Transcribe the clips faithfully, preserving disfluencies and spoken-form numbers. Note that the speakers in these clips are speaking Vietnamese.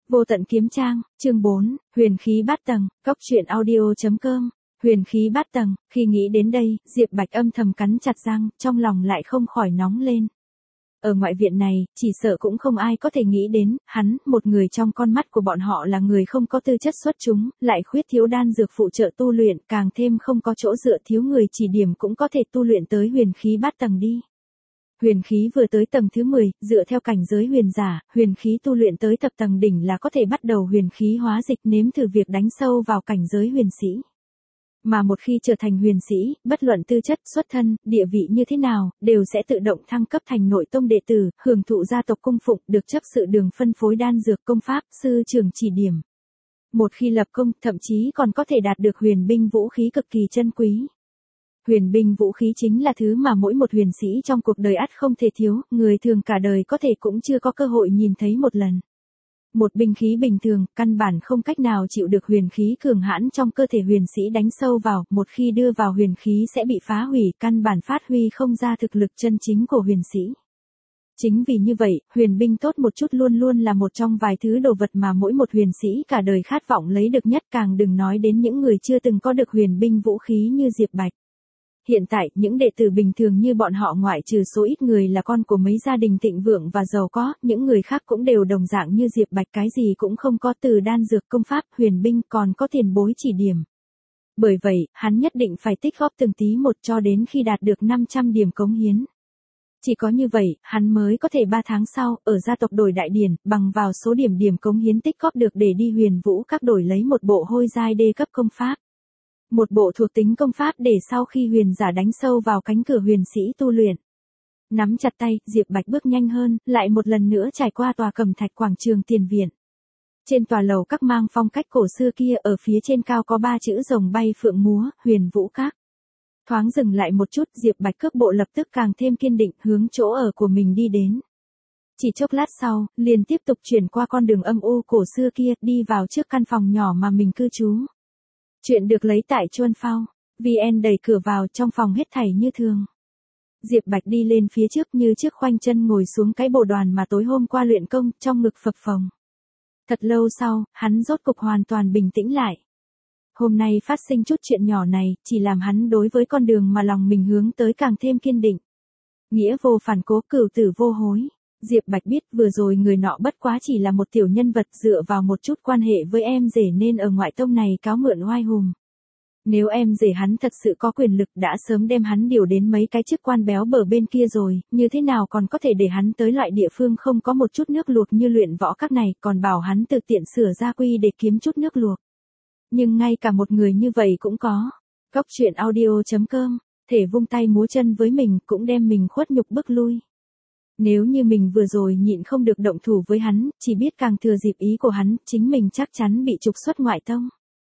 Vô tận kiếm trang, chương bốn, huyền khí bát tầng, cốc truyện audio.com. Huyền khí bát tầng, khi nghĩ đến đây, Diệp Bạch âm thầm cắn chặt răng, trong lòng lại không khỏi nóng lên. Ở ngoại viện này, chỉ sợ cũng không ai có thể nghĩ đến, hắn, một người trong con mắt của bọn họ là người không có tư chất xuất chúng, lại khuyết thiếu đan dược phụ trợ tu luyện, càng thêm không có chỗ dựa thiếu người chỉ điểm cũng có thể tu luyện tới huyền khí bát tầng đi. Huyền khí vừa tới tầng thứ mười, dựa theo cảnh giới huyền giả, huyền khí tu luyện tới thập tầng đỉnh là có thể bắt đầu huyền khí hóa dịch, nếm thử việc đánh sâu vào cảnh giới huyền sĩ. Mà một khi trở thành huyền sĩ, bất luận tư chất, xuất thân, địa vị như thế nào, đều sẽ tự động thăng cấp thành nội tông đệ tử, hưởng thụ gia tộc cung phụng, được chấp sự đường phân phối đan dược công pháp, sư trưởng chỉ điểm. Một khi lập công, thậm chí còn có thể đạt được huyền binh vũ khí cực kỳ chân quý. Huyền binh vũ khí chính là thứ mà mỗi một huyền sĩ trong cuộc đời ắt không thể thiếu, người thường cả đời có thể cũng chưa có cơ hội nhìn thấy một lần. Một binh khí bình thường, căn bản không cách nào chịu được huyền khí cường hãn trong cơ thể huyền sĩ đánh sâu vào, một khi đưa vào huyền khí sẽ bị phá hủy, căn bản phát huy không ra thực lực chân chính của huyền sĩ. Chính vì như vậy, huyền binh tốt một chút luôn luôn là một trong vài thứ đồ vật mà mỗi một huyền sĩ cả đời khát vọng lấy được nhất, càng đừng nói đến những người chưa từng có được huyền binh vũ khí như Diệp Bạch. Hiện tại, những đệ tử bình thường như bọn họ ngoại trừ số ít người là con của mấy gia đình thịnh vượng và giàu có, những người khác cũng đều đồng dạng như Diệp Bạch, cái gì cũng không có, từ đan dược công pháp, huyền binh, còn có tiền bối chỉ điểm. Bởi vậy, hắn nhất định phải tích góp từng tí một cho đến khi đạt được năm trăm điểm cống hiến. Chỉ có như vậy, hắn mới có thể ba tháng sau, ở gia tộc đổi đại điển, bằng vào số điểm điểm cống hiến tích góp được để đi huyền vũ các đổi lấy một bộ hôi giai đê cấp công pháp. Một bộ thuộc tính công pháp để sau khi huyền giả đánh sâu vào cánh cửa huyền sĩ tu luyện. Nắm chặt tay, Diệp Bạch bước nhanh hơn, lại một lần nữa trải qua tòa cẩm thạch quảng trường tiền viện. Trên tòa lầu các mang phong cách cổ xưa kia, ở phía trên cao có ba chữ rồng bay phượng múa, huyền vũ các. Thoáng dừng lại một chút, Diệp Bạch cước bộ lập tức càng thêm kiên định, hướng chỗ ở của mình đi đến. Chỉ chốc lát sau, liền tiếp tục chuyển qua con đường âm u cổ xưa kia, đi vào trước căn phòng nhỏ mà mình cư trú. Chuyện được lấy tại Chuân Phao. vê en đẩy cửa vào, trong phòng hết thảy như thường. Diệp Bạch đi lên phía trước như trước khoanh chân ngồi xuống cái bồ đoàn mà tối hôm qua luyện công, trong ngực phập phồng. Thật lâu sau, hắn rốt cục hoàn toàn bình tĩnh lại. Hôm nay phát sinh chút chuyện nhỏ này, chỉ làm hắn đối với con đường mà lòng mình hướng tới càng thêm kiên định. Nghĩa vô phản cố, cửu tử vô hối. Diệp Bạch biết vừa rồi người nọ bất quá chỉ là một tiểu nhân vật dựa vào một chút quan hệ với em rể nên ở ngoại tông này cáo mượn oai hùng. Nếu em rể hắn thật sự có quyền lực đã sớm đem hắn điều đến mấy cái chức quan béo bở bên kia rồi, như thế nào còn có thể để hắn tới loại địa phương không có một chút nước luộc như luyện võ các này, còn bảo hắn tự tiện sửa gia quy để kiếm chút nước luộc. Nhưng ngay cả một người như vậy cũng có. Cốc truyện audio.com, thể vung tay múa chân với mình cũng đem mình khuất nhục bức lui. Nếu như mình vừa rồi nhịn không được động thủ với hắn, chỉ biết càng thừa dịp ý của hắn, chính mình chắc chắn bị trục xuất ngoại tông.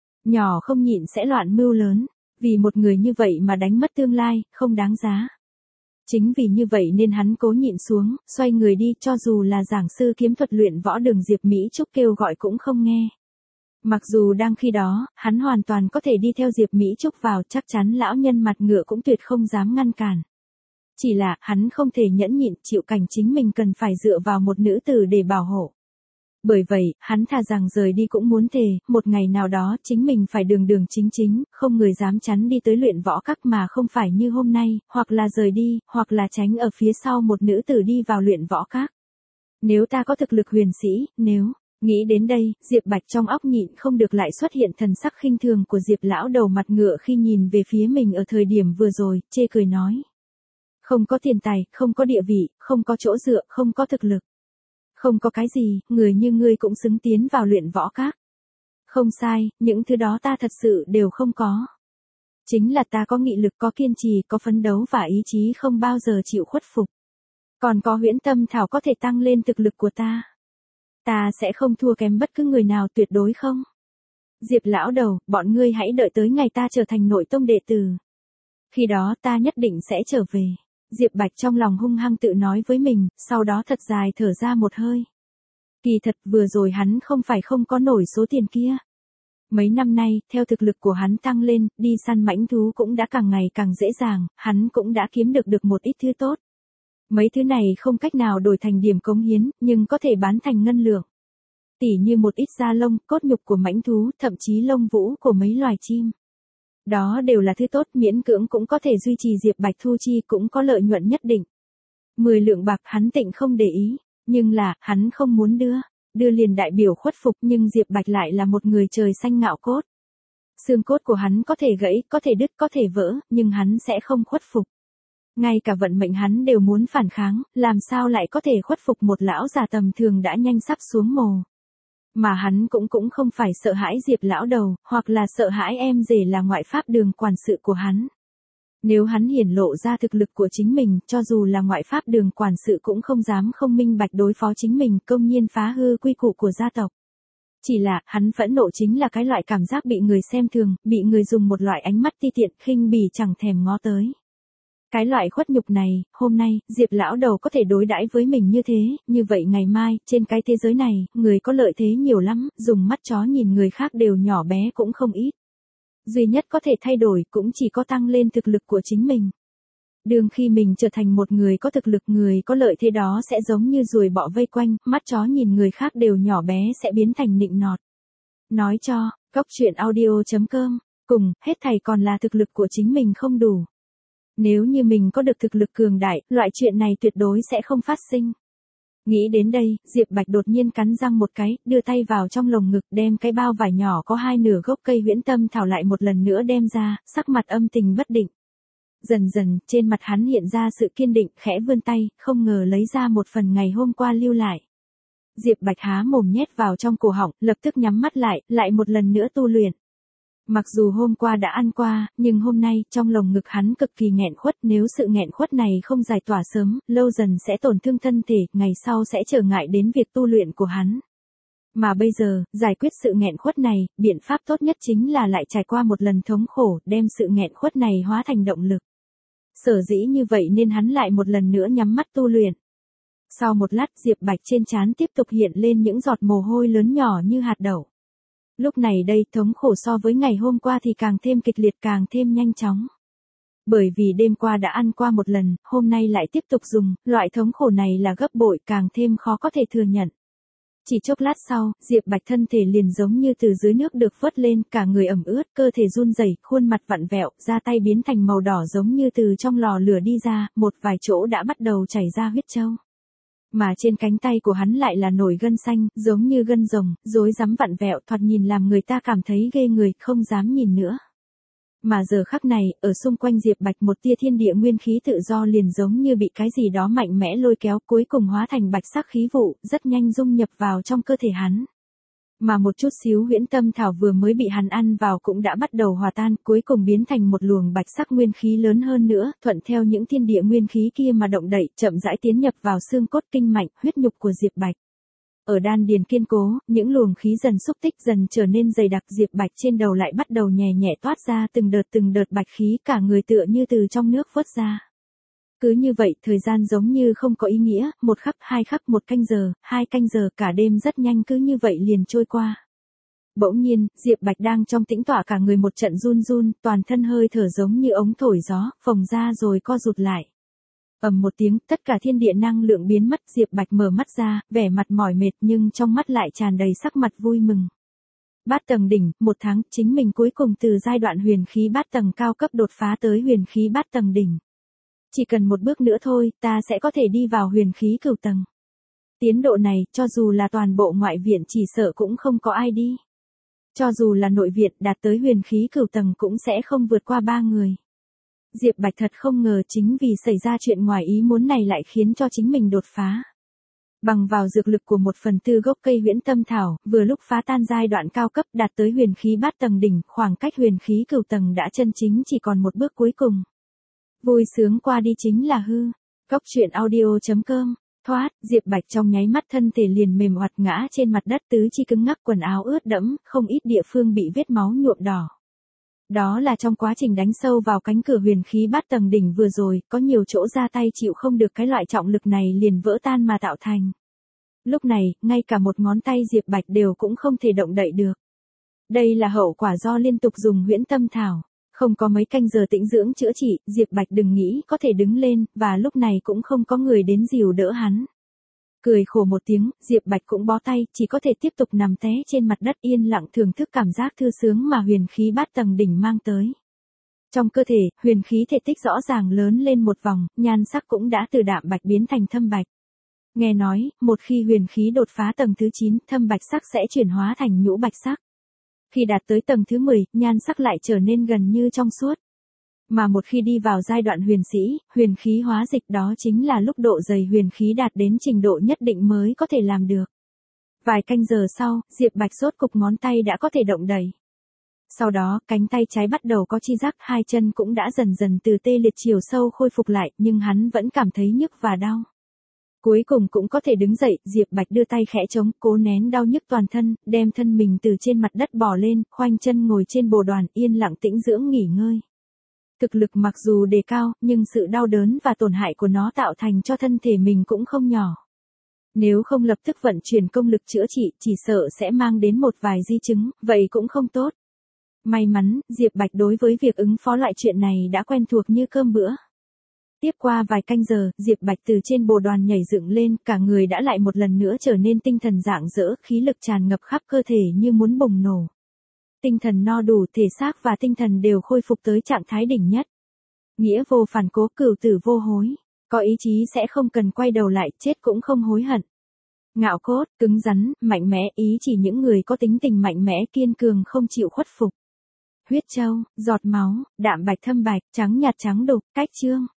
Nhỏ không nhịn sẽ loạn mưu lớn, vì một người như vậy mà đánh mất tương lai, không đáng giá. Chính vì như vậy nên hắn cố nhịn xuống, xoay người đi, cho dù là giảng sư kiếm thuật luyện võ đường Diệp Mỹ Trúc kêu gọi cũng không nghe. Mặc dù đang khi đó, hắn hoàn toàn có thể đi theo Diệp Mỹ Trúc vào, chắc chắn lão nhân mặt ngựa cũng tuyệt không dám ngăn cản. Chỉ là, hắn không thể nhẫn nhịn chịu cảnh chính mình cần phải dựa vào một nữ tử để bảo hộ. Bởi vậy, hắn thà rằng rời đi cũng muốn thề, một ngày nào đó chính mình phải đường đường chính chính, không người dám chắn đi tới luyện võ các mà không phải như hôm nay, hoặc là rời đi, hoặc là tránh ở phía sau một nữ tử đi vào luyện võ các. Nếu ta có thực lực huyền sĩ, nếu... Nghĩ đến đây, Diệp Bạch trong óc nhịn không được lại xuất hiện thần sắc khinh thường của Diệp lão đầu mặt ngựa khi nhìn về phía mình ở thời điểm vừa rồi, chê cười nói. Không có tiền tài, không có địa vị, không có chỗ dựa, không có thực lực. Không có cái gì, người như ngươi cũng xứng tiến vào luyện võ các. Không sai, những thứ đó ta thật sự đều không có. Chính là ta có nghị lực, có kiên trì, có phấn đấu và ý chí không bao giờ chịu khuất phục. Còn có huyễn tâm thảo có thể tăng lên thực lực của ta. Ta sẽ không thua kém bất cứ người nào, tuyệt đối không. Diệp lão đầu, bọn ngươi hãy đợi tới ngày ta trở thành nội tông đệ tử. Khi đó ta nhất định sẽ trở về. Diệp Bạch trong lòng hung hăng tự nói với mình, sau đó thật dài thở ra một hơi. Kỳ thật vừa rồi hắn không phải không có nổi số tiền kia. Mấy năm nay, theo thực lực của hắn tăng lên, đi săn mãnh thú cũng đã càng ngày càng dễ dàng, hắn cũng đã kiếm được được một ít thứ tốt. Mấy thứ này không cách nào đổi thành điểm cống hiến, nhưng có thể bán thành ngân lượng. Tỉ như một ít da lông, cốt nhục của mãnh thú, thậm chí lông vũ của mấy loài chim. Đó đều là thứ tốt, miễn cưỡng cũng có thể duy trì Diệp Bạch thu chi, cũng có lợi nhuận nhất định. Mười lượng bạc hắn tịnh không để ý, nhưng là, hắn không muốn đưa. Đưa liền đại biểu khuất phục, nhưng Diệp Bạch lại là một người trời xanh ngạo cốt. Xương cốt của hắn có thể gãy, có thể đứt, có thể vỡ, nhưng hắn sẽ không khuất phục. Ngay cả vận mệnh hắn đều muốn phản kháng, làm sao lại có thể khuất phục một lão già tầm thường đã nhanh sắp xuống mồ. Mà hắn cũng cũng không phải sợ hãi Diệp lão đầu, hoặc là sợ hãi em rể là ngoại pháp đường quản sự của hắn. Nếu hắn hiển lộ ra thực lực của chính mình, cho dù là ngoại pháp đường quản sự cũng không dám không minh bạch đối phó chính mình, công nhiên phá hư quy củ của gia tộc. Chỉ là, hắn phẫn nộ chính là cái loại cảm giác bị người xem thường, bị người dùng một loại ánh mắt ti tiện, khinh bỉ chẳng thèm ngó tới. Cái loại khuất nhục này, hôm nay, Diệp lão đầu có thể đối đãi với mình như thế, như vậy ngày mai, trên cái thế giới này, người có lợi thế nhiều lắm, dùng mắt chó nhìn người khác đều nhỏ bé cũng không ít. Duy nhất có thể thay đổi cũng chỉ có tăng lên thực lực của chính mình. Đương khi mình trở thành một người có thực lực, người có lợi thế đó sẽ giống như ruồi bọ vây quanh, mắt chó nhìn người khác đều nhỏ bé sẽ biến thành nịnh nọt. Nói cho, cốc truyện audio chấm com, cùng, hết thảy còn là thực lực của chính mình không đủ. Nếu như mình có được thực lực cường đại, loại chuyện này tuyệt đối sẽ không phát sinh. Nghĩ đến đây, Diệp Bạch đột nhiên cắn răng một cái, đưa tay vào trong lồng ngực, đem cái bao vải nhỏ có hai nửa gốc cây huyễn tâm thảo lại một lần nữa đem ra, sắc mặt âm tình bất định. Dần dần, trên mặt hắn hiện ra sự kiên định, khẽ vươn tay, không ngờ lấy ra một phần ngày hôm qua lưu lại. Diệp Bạch há mồm nhét vào trong cổ họng, lập tức nhắm mắt lại, lại một lần nữa tu luyện. Mặc dù hôm qua đã ăn qua, nhưng hôm nay, trong lồng ngực hắn cực kỳ nghẹn khuất, nếu sự nghẹn khuất này không giải tỏa sớm, lâu dần sẽ tổn thương thân thể, ngày sau sẽ trở ngại đến việc tu luyện của hắn. Mà bây giờ, giải quyết sự nghẹn khuất này, biện pháp tốt nhất chính là lại trải qua một lần thống khổ, đem sự nghẹn khuất này hóa thành động lực. Sở dĩ như vậy nên hắn lại một lần nữa nhắm mắt tu luyện. Sau một lát, Diệp Bạch trên trán tiếp tục hiện lên những giọt mồ hôi lớn nhỏ như hạt đậu. Lúc này đây, thống khổ so với ngày hôm qua thì càng thêm kịch liệt, càng thêm nhanh chóng. Bởi vì đêm qua đã ăn qua một lần, hôm nay lại tiếp tục dùng, loại thống khổ này là gấp bội, càng thêm khó có thể thừa nhận. Chỉ chốc lát sau, Diệp Bạch thân thể liền giống như từ dưới nước được vớt lên, cả người ẩm ướt, cơ thể run rẩy, khuôn mặt vặn vẹo, da tay biến thành màu đỏ giống như từ trong lò lửa đi ra, một vài chỗ đã bắt đầu chảy ra huyết châu. Mà trên cánh tay của hắn lại là nổi gân xanh, giống như gân rồng, rối rắm vặn vẹo, thoạt nhìn làm người ta cảm thấy ghê người, không dám nhìn nữa. Mà giờ khắc này, ở xung quanh Diệp Bạch một tia thiên địa nguyên khí tự do liền giống như bị cái gì đó mạnh mẽ lôi kéo, cuối cùng hóa thành bạch sắc khí vụ, rất nhanh dung nhập vào trong cơ thể hắn. Mà một chút xíu huyễn tâm thảo vừa mới bị hắn ăn vào cũng đã bắt đầu hòa tan, cuối cùng biến thành một luồng bạch sắc nguyên khí lớn hơn nữa, thuận theo những thiên địa nguyên khí kia mà động đậy, chậm rãi tiến nhập vào xương cốt kinh mạch, huyết nhục của Diệp Bạch. Ở đan điền kiên cố, những luồng khí dần xúc tích dần trở nên dày đặc, Diệp Bạch trên đầu lại bắt đầu nhẹ nhẹ toát ra từng đợt từng đợt bạch khí, cả người tựa như từ trong nước vớt ra. Cứ như vậy, thời gian giống như không có ý nghĩa, một khắc, hai khắc, một canh giờ, hai canh giờ, cả đêm rất nhanh cứ như vậy liền trôi qua. Bỗng nhiên, Diệp Bạch đang trong tĩnh tọa, cả người một trận run run, toàn thân hơi thở giống như ống thổi gió, phồng ra rồi co rụt lại. Ầm một tiếng, tất cả thiên địa năng lượng biến mất, Diệp Bạch mở mắt ra, vẻ mặt mỏi mệt nhưng trong mắt lại tràn đầy sắc mặt vui mừng. Bát tầng đỉnh, một tháng, chính mình cuối cùng từ giai đoạn huyền khí bát tầng cao cấp đột phá tới huyền khí bát tầng đỉnh. Chỉ cần một bước nữa thôi, ta sẽ có thể đi vào huyền khí cửu tầng. Tiến độ này, cho dù là toàn bộ ngoại viện chỉ sợ cũng không có ai đi. Cho dù là nội viện đạt tới huyền khí cửu tầng cũng sẽ không vượt qua ba người. Diệp Bạch thật không ngờ chính vì xảy ra chuyện ngoài ý muốn này lại khiến cho chính mình đột phá. Bằng vào dược lực của một phần tư gốc cây huyễn tâm thảo, vừa lúc phá tan giai đoạn cao cấp đạt tới huyền khí bát tầng đỉnh, khoảng cách huyền khí cửu tầng đã chân chính chỉ còn một bước cuối cùng. Vui sướng qua đi chính là hư. Cốc truyện audio chấm com. Thoát, Diệp Bạch trong nháy mắt thân thể liền mềm oặt ngã trên mặt đất, tứ chi cứng ngắc, quần áo ướt đẫm, không ít địa phương bị vết máu nhuộm đỏ. Đó là trong quá trình đánh sâu vào cánh cửa huyền khí bát tầng đỉnh vừa rồi, có nhiều chỗ ra tay chịu không được cái loại trọng lực này liền vỡ tan mà tạo thành. Lúc này, ngay cả một ngón tay Diệp Bạch đều cũng không thể động đậy được. Đây là hậu quả do liên tục dùng huyễn tâm thảo. Không có mấy canh giờ tĩnh dưỡng chữa trị, Diệp Bạch đừng nghĩ có thể đứng lên, và lúc này cũng không có người đến dìu đỡ hắn. Cười khổ một tiếng, Diệp Bạch cũng bó tay, chỉ có thể tiếp tục nằm té trên mặt đất yên lặng thưởng thức cảm giác thư sướng mà huyền khí bát tầng đỉnh mang tới. Trong cơ thể, huyền khí thể tích rõ ràng lớn lên một vòng, nhan sắc cũng đã từ đạm bạch biến thành thâm bạch. Nghe nói, một khi huyền khí đột phá tầng thứ chín, thâm bạch sắc sẽ chuyển hóa thành nhũ bạch sắc. Khi đạt tới tầng thứ mười, nhan sắc lại trở nên gần như trong suốt. Mà một khi đi vào giai đoạn huyền sĩ, huyền khí hóa dịch đó chính là lúc độ dày huyền khí đạt đến trình độ nhất định mới có thể làm được. Vài canh giờ sau, Diệp Bạch rốt cục ngón tay đã có thể động đẩy. Sau đó, cánh tay trái bắt đầu có chi giác, hai chân cũng đã dần dần từ tê liệt chiều sâu khôi phục lại, nhưng hắn vẫn cảm thấy nhức và đau. Cuối cùng cũng có thể đứng dậy, Diệp Bạch đưa tay khẽ chống, cố nén đau nhức toàn thân, đem thân mình từ trên mặt đất bò lên, khoanh chân ngồi trên bồ đoàn, yên lặng tĩnh dưỡng nghỉ ngơi. Thực lực mặc dù đề cao, nhưng sự đau đớn và tổn hại của nó tạo thành cho thân thể mình cũng không nhỏ. Nếu không lập tức vận chuyển công lực chữa trị, chỉ sợ sẽ mang đến một vài di chứng, vậy cũng không tốt. May mắn, Diệp Bạch đối với việc ứng phó loại chuyện này đã quen thuộc như cơm bữa. Tiếp qua vài canh giờ, Diệp Bạch từ trên bồ đoàn nhảy dựng lên, cả người đã lại một lần nữa trở nên tinh thần rạng rỡ, khí lực tràn ngập khắp cơ thể như muốn bùng nổ. Tinh thần no đủ, thể xác và tinh thần đều khôi phục tới trạng thái đỉnh nhất. Nghĩa vô phản cố, cửu tử vô hối. Có ý chí sẽ không cần quay đầu lại, chết cũng không hối hận. Ngạo cốt, cứng rắn, mạnh mẽ, ý chỉ những người có tính tình mạnh mẽ, kiên cường không chịu khuất phục. Huyết châu, giọt máu, đạm bạch thâm bạch, trắng nhạt trắng đục, cách chương.